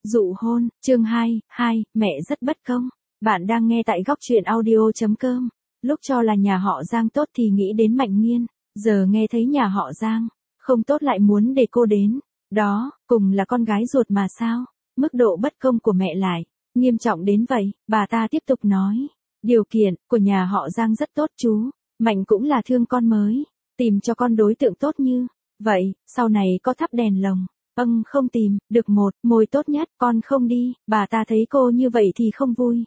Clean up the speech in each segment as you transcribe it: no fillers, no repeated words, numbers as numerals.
Dụ hôn, chương 2, mẹ rất bất công. Bạn đang nghe tại góc truyện audio.com. Lúc cho là nhà họ Giang tốt thì nghĩ đến Mạnh Nghiên, giờ nghe thấy nhà họ Giang không tốt lại muốn để cô đến. Đó, cùng là con gái ruột mà sao? Mức độ bất công của mẹ lại nghiêm trọng đến vậy. Bà ta tiếp tục nói, điều kiện của nhà họ Giang rất tốt chú. Mạnh cũng là thương con mới tìm cho con đối tượng tốt như vậy, sau này có thắp đèn lồng. Không tìm được một môi tốt nhất, con không đi. Bà ta thấy cô như vậy thì không vui.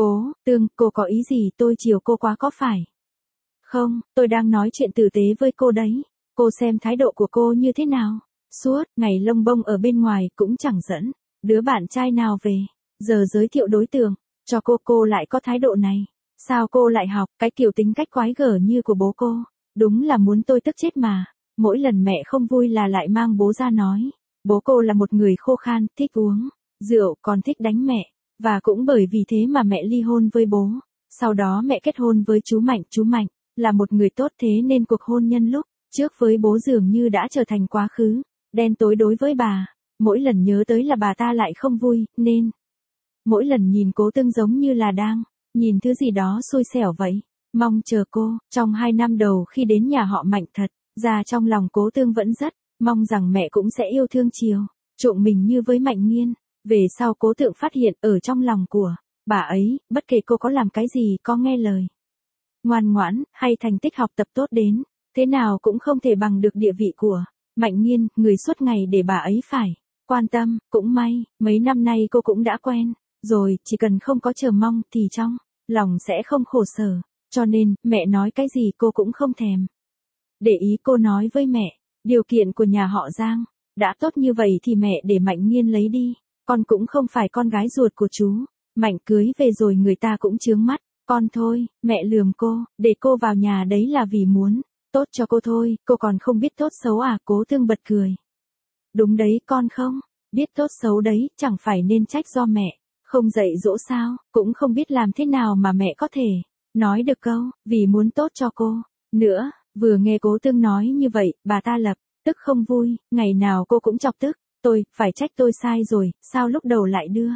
Cô có ý gì? Tôi chiều cô quá có phải không? Tôi đang nói chuyện tử tế với cô đấy. Cô xem thái độ của cô như thế nào? Suốt ngày lông bông ở bên ngoài cũng chẳng dẫn đứa bạn trai nào về. Giờ giới thiệu đối tượng cho cô lại có thái độ này. Sao cô lại học cái kiểu tính cách quái gở như của bố cô? Đúng là muốn tôi tức chết mà. Mỗi lần mẹ không vui là lại mang bố ra nói. Bố cô là một người khô khan, thích uống rượu, còn thích đánh mẹ. Và cũng bởi vì thế mà mẹ ly hôn với bố. Sau đó mẹ kết hôn với chú Mạnh. Chú Mạnh là một người tốt, thế nên cuộc hôn nhân lúc trước với bố dường như đã trở thành quá khứ đen tối đối với bà. Mỗi lần nhớ tới là bà ta lại không vui, nên mỗi lần nhìn Cố Tương giống như là đang nhìn thứ gì đó xui xẻo vậy. Mong chờ cô. Trong 2 năm đầu khi đến nhà họ Mạnh, thật ra trong lòng Cố Tương vẫn rất mong rằng mẹ cũng sẽ yêu thương chiều chuộng mình như với Mạnh Nghiên. Về sau Cố Tượng phát hiện ở trong lòng của bà ấy, bất kể cô có làm cái gì, có nghe lời ngoan ngoãn hay thành tích học tập tốt đến thế nào cũng không thể bằng được địa vị của Mạnh Nghiên, người suốt ngày để bà ấy phải quan tâm. Cũng may, mấy năm nay cô cũng đã quen rồi, chỉ cần không có chờ mong thì trong lòng sẽ không khổ sở. Cho nên, mẹ nói cái gì cô cũng không thèm để ý. Cô nói với mẹ, điều kiện của nhà họ Giang đã tốt như vậy thì mẹ để Mạnh Nghiên lấy đi. Con cũng không phải con gái ruột của chú Mạnh, cưới về rồi người ta cũng chướng mắt con thôi. Mẹ lườm cô, để cô vào nhà đấy là vì muốn tốt cho cô thôi, cô còn không biết tốt xấu à? Cố Tương bật cười. Đúng đấy, con không biết tốt xấu đấy, chẳng phải nên trách do mẹ không dạy dỗ sao? Cũng không biết làm thế nào mà mẹ có thể nói được câu vì muốn tốt cho cô nữa. Vừa nghe Cố Tương nói như vậy, bà ta lập tức không vui. Ngày nào cô cũng chọc tức tôi, phải trách tôi sai rồi, sao lúc đầu lại đưa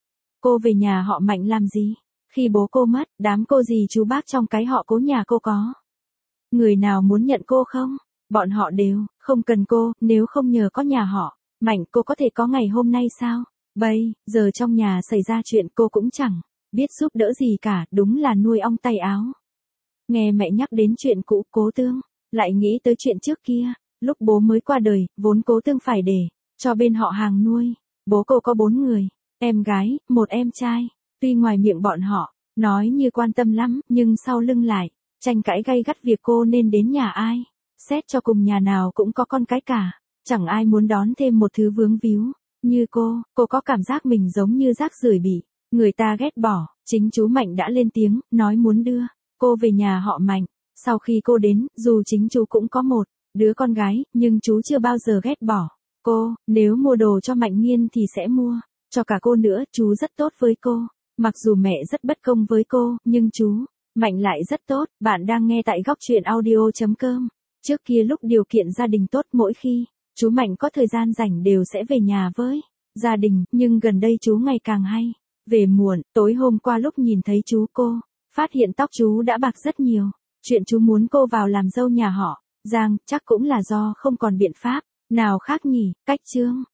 cô về nhà họ Mạnh làm gì? Khi bố cô mất, đám cô dì chú bác trong cái họ Cố nhà cô có người nào muốn nhận cô không? Bọn họ đều không cần cô. Nếu không nhờ có nhà họ Mạnh, cô có thể có ngày hôm nay sao? Bây giờ trong nhà xảy ra chuyện cô cũng chẳng biết giúp đỡ gì cả, đúng là nuôi ong tay áo. Nghe mẹ nhắc đến chuyện cũ, Cố Tương lại nghĩ tới chuyện trước kia. Lúc bố mới qua đời, vốn Cố Tương phải để cho bên họ hàng nuôi. Bố cô có 4 người em gái, 1 em trai. Tuy ngoài miệng bọn họ nói như quan tâm lắm, nhưng sau lưng lại tranh cãi gay gắt việc cô nên đến nhà ai. Xét cho cùng nhà nào cũng có con cái cả. Chẳng ai muốn đón thêm một thứ vướng víu như cô. Cô có cảm giác mình giống như rác rưởi bị người ta ghét bỏ. Chính chú Mạnh đã lên tiếng, nói muốn đưa cô về nhà họ Mạnh. Sau khi cô đến, dù chính chú cũng có một đứa con gái, nhưng chú chưa bao giờ ghét bỏ cô. Nếu mua đồ cho Mạnh Nghiên thì sẽ mua cho cả cô nữa. Chú rất tốt với cô. Mặc dù mẹ rất bất công với cô, nhưng chú Mạnh lại rất tốt. Bạn đang nghe tại góc truyện audio.com. Trước kia lúc điều kiện gia đình tốt, mỗi khi chú Mạnh có thời gian rảnh đều sẽ về nhà với gia đình, nhưng gần đây chú ngày càng hay về muộn. Tối hôm qua lúc nhìn thấy chú, cô phát hiện tóc chú đã bạc rất nhiều. Chuyện chú muốn cô vào làm dâu nhà họ Giang, chắc cũng là do không còn biện pháp nào khác nhỉ. Cách chương